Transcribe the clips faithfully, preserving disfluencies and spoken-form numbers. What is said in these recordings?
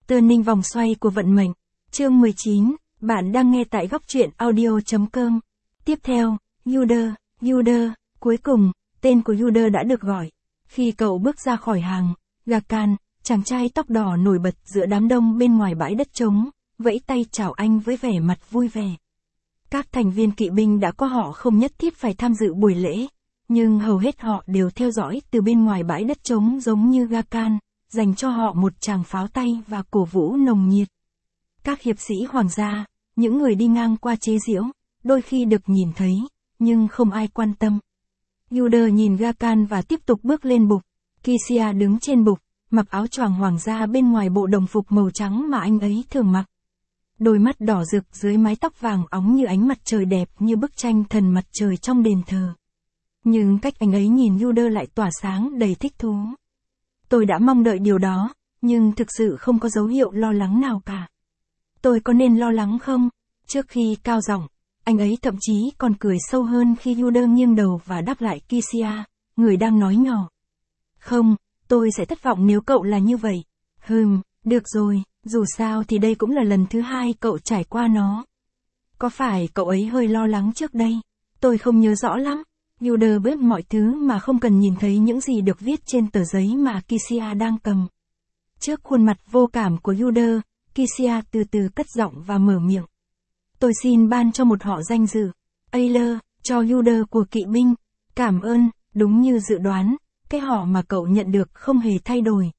Turning vòng xoay của vận mệnh. Chương mười chín, bạn đang nghe tại góc truyện audio.com. Tiếp theo, Yuder, Yuder, cuối cùng, tên của Yuder đã được gọi. Khi cậu bước ra khỏi hàng, Gakan, chàng trai tóc đỏ nổi bật giữa đám đông bên ngoài bãi đất trống, vẫy tay chào anh với vẻ mặt vui vẻ. Các thành viên kỵ binh đã có họ không nhất thiết phải tham dự buổi lễ, nhưng hầu hết họ đều theo dõi từ bên ngoài bãi đất trống giống như Gakan, dành cho họ một tràng pháo tay và cổ vũ nồng nhiệt. Các hiệp sĩ hoàng gia, những người đi ngang qua chế giễu, đôi khi được nhìn thấy, nhưng không ai quan tâm. Yuder nhìn Gakan và tiếp tục bước lên bục. Kisia đứng trên bục, mặc áo choàng hoàng gia bên ngoài bộ đồng phục màu trắng mà anh ấy thường mặc. Đôi mắt đỏ rực dưới mái tóc vàng óng như ánh mặt trời đẹp như bức tranh thần mặt trời trong đền thờ. Nhưng cách anh ấy nhìn Yuder lại tỏa sáng đầy thích thú. Tôi đã mong đợi điều đó, nhưng thực sự không có dấu hiệu lo lắng nào cả. Tôi có nên lo lắng không? Trước khi cao giọng, anh ấy thậm chí còn cười sâu hơn khi Yuder nghiêng đầu và đáp lại Kisia, người đang nói nhỏ. Không, tôi sẽ thất vọng nếu cậu là như vậy. Hừm, được rồi, dù sao thì đây cũng là lần thứ hai cậu trải qua nó. Có phải cậu ấy hơi lo lắng trước đây? Tôi không nhớ rõ lắm. Yuder biết mọi thứ mà không cần nhìn thấy những gì được viết trên tờ giấy mà Kisia đang cầm. Trước khuôn mặt vô cảm của Yuder, Kisia từ từ cất giọng và mở miệng. Tôi xin ban cho một họ danh dự, Ayler, cho Yuder của kỵ binh. Cảm ơn, đúng như dự đoán, cái họ mà cậu nhận được không hề thay đổi.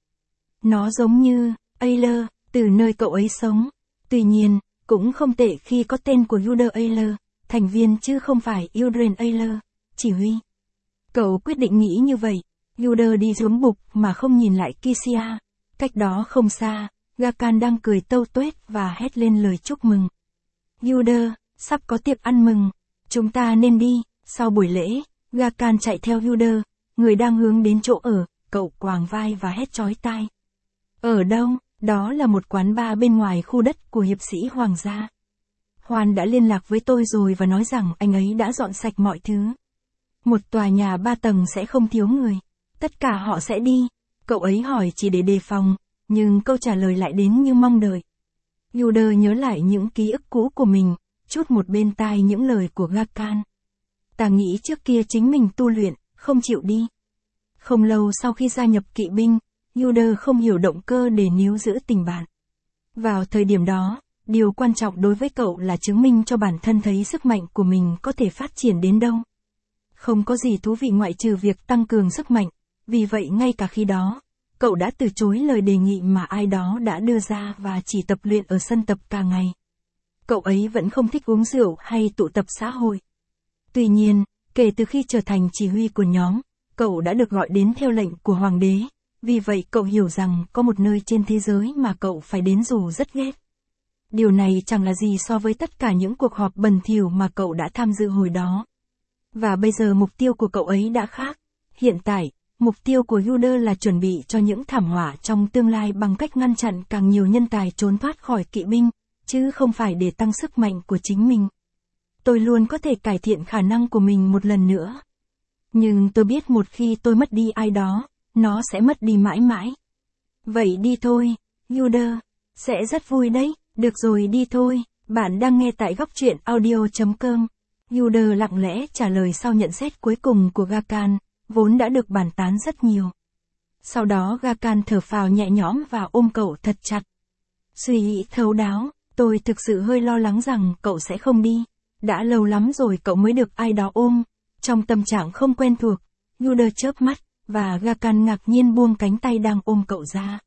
Nó giống như Ayler, từ nơi cậu ấy sống. Tuy nhiên, cũng không tệ khi có tên của Yuder Ayler, thành viên chứ không phải Ildren Ayler, chỉ huy. Cậu quyết định nghĩ như vậy. Yuder đi xuống bục mà không nhìn lại Kisia. Cách đó không xa, Gakan đang cười tâu tuét và hét lên lời chúc mừng. Yuder, sắp có tiệc ăn mừng. Chúng ta nên đi. Sau buổi lễ, Gakan chạy theo Yuder, người đang hướng đến chỗ ở, cậu quàng vai và hét chói tai. Ở đâu? Đó là một quán bar bên ngoài khu đất của hiệp sĩ hoàng gia. Juan đã liên lạc với tôi rồi và nói rằng anh ấy đã dọn sạch mọi thứ. Một tòa nhà ba tầng sẽ không thiếu người. Tất cả họ sẽ đi. Cậu ấy hỏi chỉ để đề phòng, nhưng câu trả lời lại đến như mong đợi. Yuder nhớ lại những ký ức cũ của mình, chút một bên tai những lời của Gakan. Ta nghĩ trước kia chính mình tu luyện, không chịu đi. Không lâu sau khi gia nhập kỵ binh, Yuder không hiểu động cơ để níu giữ tình bạn. Vào thời điểm đó, điều quan trọng đối với cậu là chứng minh cho bản thân thấy sức mạnh của mình có thể phát triển đến đâu. Không có gì thú vị ngoại trừ việc tăng cường sức mạnh, vì vậy ngay cả khi đó, cậu đã từ chối lời đề nghị mà ai đó đã đưa ra và chỉ tập luyện ở sân tập cả ngày. Cậu ấy vẫn không thích uống rượu hay tụ tập xã hội. Tuy nhiên, kể từ khi trở thành chỉ huy của nhóm, cậu đã được gọi đến theo lệnh của hoàng đế, vì vậy cậu hiểu rằng có một nơi trên thế giới mà cậu phải đến dù rất ghét. Điều này chẳng là gì so với tất cả những cuộc họp bẩn thỉu mà cậu đã tham dự hồi đó. Và bây giờ mục tiêu của cậu ấy đã khác. Hiện tại, mục tiêu của Yuder là chuẩn bị cho những thảm họa trong tương lai bằng cách ngăn chặn càng nhiều nhân tài trốn thoát khỏi kỵ binh, chứ không phải để tăng sức mạnh của chính mình. Tôi luôn có thể cải thiện khả năng của mình một lần nữa. Nhưng tôi biết một khi tôi mất đi ai đó, nó sẽ mất đi mãi mãi. Vậy đi thôi, Yuder. Sẽ rất vui đấy. Được rồi đi thôi. Bạn đang nghe tại góc truyện audio.com. Yuder lặng lẽ trả lời sau nhận xét cuối cùng của Gakan, vốn đã được bàn tán rất nhiều. Sau đó Gakan thở phào nhẹ nhõm và ôm cậu thật chặt. Suy nghĩ thấu đáo, tôi thực sự hơi lo lắng rằng cậu sẽ không đi. Đã lâu lắm rồi cậu mới được ai đó ôm. Trong tâm trạng không quen thuộc, Yuder chớp mắt, và Gakan ngạc nhiên buông cánh tay đang ôm cậu ra.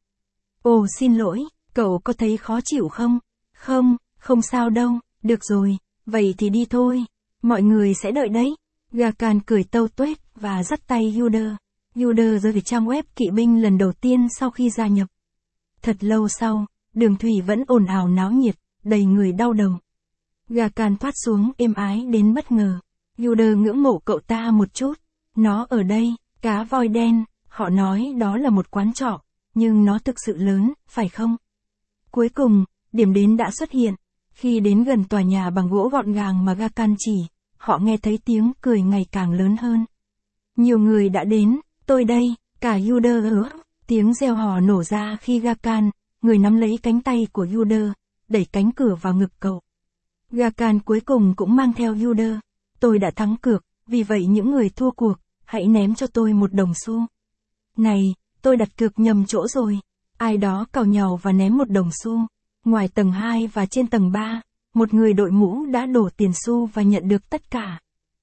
Ồ xin lỗi, cậu có thấy khó chịu không? Không, không sao đâu, được rồi, vậy thì đi thôi. Mọi người sẽ đợi đấy. Gakan cười tâu tuét và dắt tay Yuder. Yuder rời về trang web kỵ binh lần đầu tiên sau khi gia nhập. Thật lâu sau, đường thủy vẫn ồn ào náo nhiệt, đầy người đau đầu. Gakan thoát xuống êm ái đến bất ngờ. Yuder ngưỡng mộ cậu ta một chút. Nó ở đây, cá voi đen, họ nói đó là một quán trọ, nhưng nó thực sự lớn, phải không? Cuối cùng, điểm đến đã xuất hiện. Khi đến gần tòa nhà bằng gỗ gọn gàng mà Gakan chỉ, họ nghe thấy tiếng cười ngày càng lớn hơn. Nhiều người đã đến, tôi đây, cả Yuder ớ. Tiếng reo hò nổ ra khi Gakan, người nắm lấy cánh tay của Yuder, đẩy cánh cửa vào ngực cậu. Gakan cuối cùng cũng mang theo Yuder. Tôi đã thắng cược, vì vậy những người thua cuộc, hãy ném cho tôi một đồng xu. Này, tôi đặt cược nhầm chỗ rồi. Ai đó cào nhào và ném một đồng xu. Ngoài tầng hai và trên tầng ba, một người đội mũ đã đổ tiền xu và nhận được tất cả.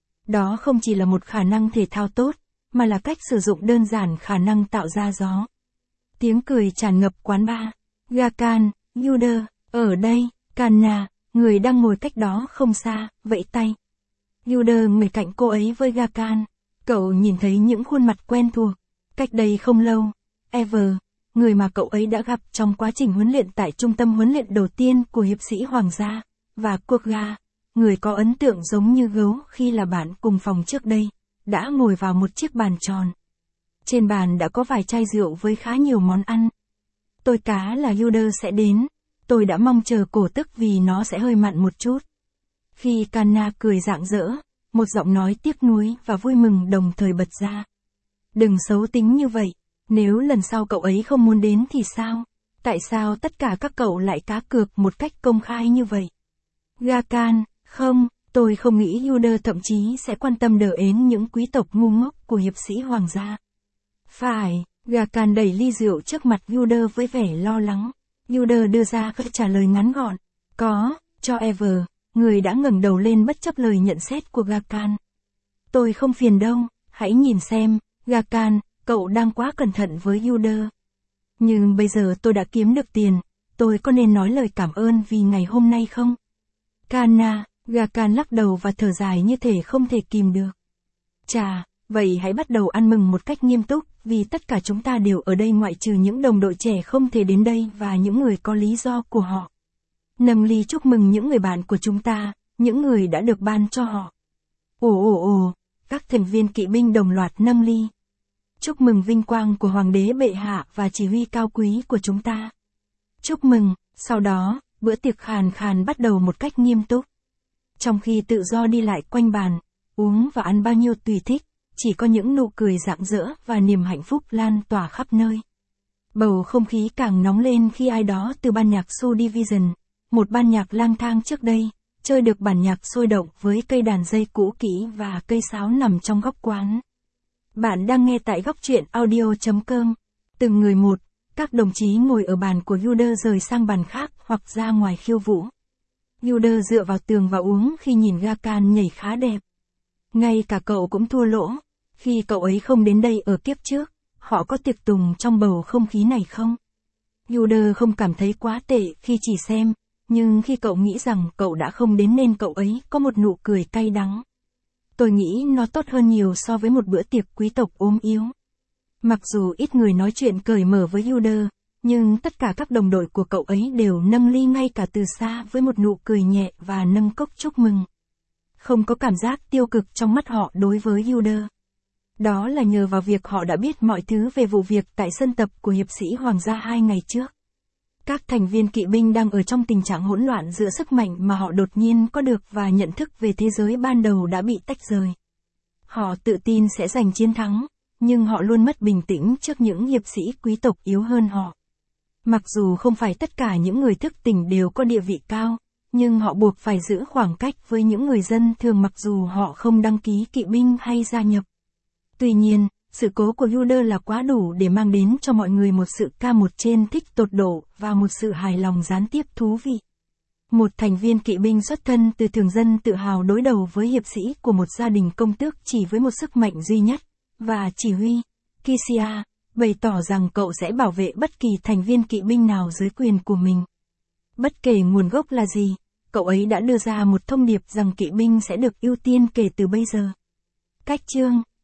Đó không chỉ là một khả năng thể thao tốt, mà là cách sử dụng đơn giản khả năng tạo ra gió. Tiếng cười tràn ngập quán bar. Gakan, Yuder, ở đây, Kanna, người đang ngồi cách đó không xa, vẫy tay. Yuder ngồi cạnh cô ấy với Gakan. Cậu nhìn thấy những khuôn mặt quen thuộc. Cách đây không lâu, Ever, người mà cậu ấy đã gặp trong quá trình huấn luyện tại trung tâm huấn luyện đầu tiên của hiệp sĩ Hoàng gia, và Kurga, người có ấn tượng giống như gấu khi là bạn cùng phòng trước đây, đã ngồi vào một chiếc bàn tròn. Trên bàn đã có vài chai rượu với khá nhiều món ăn. Tôi cá là Yuder sẽ đến, tôi đã mong chờ cổ tức vì nó sẽ hơi mặn một chút. Khi Kanna cười rạng rỡ, một giọng nói tiếc nuối và vui mừng đồng thời bật ra. Đừng xấu tính như vậy, nếu lần sau cậu ấy không muốn đến thì sao? Tại sao tất cả các cậu lại cá cược một cách công khai như vậy? Gakan, không, tôi không nghĩ Yuder thậm chí sẽ quan tâm đờ ến những quý tộc ngu ngốc của hiệp sĩ Hoàng gia. Phải, Gakan đẩy ly rượu trước mặt Yuder với vẻ lo lắng. Yuder đưa ra câu trả lời ngắn gọn. Có, cho Ever, người đã ngẩng đầu lên bất chấp lời nhận xét của Gakan. Tôi không phiền đâu, hãy nhìn xem, Gakan, cậu đang quá cẩn thận với Yuder. Nhưng bây giờ tôi đã kiếm được tiền, tôi có nên nói lời cảm ơn vì ngày hôm nay không? Kanna, Gakan lắc đầu và thở dài như thể không thể kìm được. Chà, vậy hãy bắt đầu ăn mừng một cách nghiêm túc, vì tất cả chúng ta đều ở đây ngoại trừ những đồng đội trẻ không thể đến đây và những người có lý do của họ. Nâng ly chúc mừng những người bạn của chúng ta, những người đã được ban cho họ. Ồ ồ ồ, các thành viên kỵ binh đồng loạt nâng ly. Chúc mừng vinh quang của Hoàng đế bệ hạ và chỉ huy cao quý của chúng ta. Chúc mừng, sau đó, bữa tiệc khàn khàn bắt đầu một cách nghiêm túc. Trong khi tự do đi lại quanh bàn, uống và ăn bao nhiêu tùy thích, chỉ có những nụ cười rạng rỡ và niềm hạnh phúc lan tỏa khắp nơi. Bầu không khí càng nóng lên khi ai đó từ ban nhạc Soul Division, một ban nhạc lang thang trước đây, chơi được bản nhạc sôi động với cây đàn dây cũ kỹ và cây sáo nằm trong góc quán. Bạn đang nghe tại góc truyện audio chấm com. Từng người một, các đồng chí ngồi ở bàn của Yuder rời sang bàn khác hoặc ra ngoài khiêu vũ. Yuder dựa vào tường và uống khi nhìn Gakan nhảy khá đẹp. Ngay cả cậu cũng thua lỗ, khi cậu ấy không đến đây ở kiếp trước, họ có tiệc tùng trong bầu không khí này không? Yuder không cảm thấy quá tệ khi chỉ xem, nhưng khi cậu nghĩ rằng cậu đã không đến nên cậu ấy có một nụ cười cay đắng. Tôi nghĩ nó tốt hơn nhiều so với một bữa tiệc quý tộc ốm yếu. Mặc dù ít người nói chuyện cởi mở với Yuder, nhưng tất cả các đồng đội của cậu ấy đều nâng ly ngay cả từ xa với một nụ cười nhẹ và nâng cốc chúc mừng. Không có cảm giác tiêu cực trong mắt họ đối với Yuder. Đó là nhờ vào việc họ đã biết mọi thứ về vụ việc tại sân tập của hiệp sĩ Hoàng gia hai ngày trước. Các thành viên kỵ binh đang ở trong tình trạng hỗn loạn giữa sức mạnh mà họ đột nhiên có được và nhận thức về thế giới ban đầu đã bị tách rời. Họ tự tin sẽ giành chiến thắng, nhưng họ luôn mất bình tĩnh trước những hiệp sĩ quý tộc yếu hơn họ. Mặc dù không phải tất cả những người thức tỉnh đều có địa vị cao, nhưng họ buộc phải giữ khoảng cách với những người dân thường mặc dù họ không đăng ký kỵ binh hay gia nhập. Tuy nhiên, sự cố của Yuder là quá đủ để mang đến cho mọi người một sự ca một trên thích tột độ và một sự hài lòng gián tiếp thú vị. Một thành viên kỵ binh xuất thân từ thường dân tự hào đối đầu với hiệp sĩ của một gia đình công tước chỉ với một sức mạnh duy nhất, và chỉ huy, Kisia, bày tỏ rằng cậu sẽ bảo vệ bất kỳ thành viên kỵ binh nào dưới quyền của mình. Bất kể nguồn gốc là gì, cậu ấy đã đưa ra một thông điệp rằng kỵ binh sẽ được ưu tiên kể từ bây giờ. Cách chương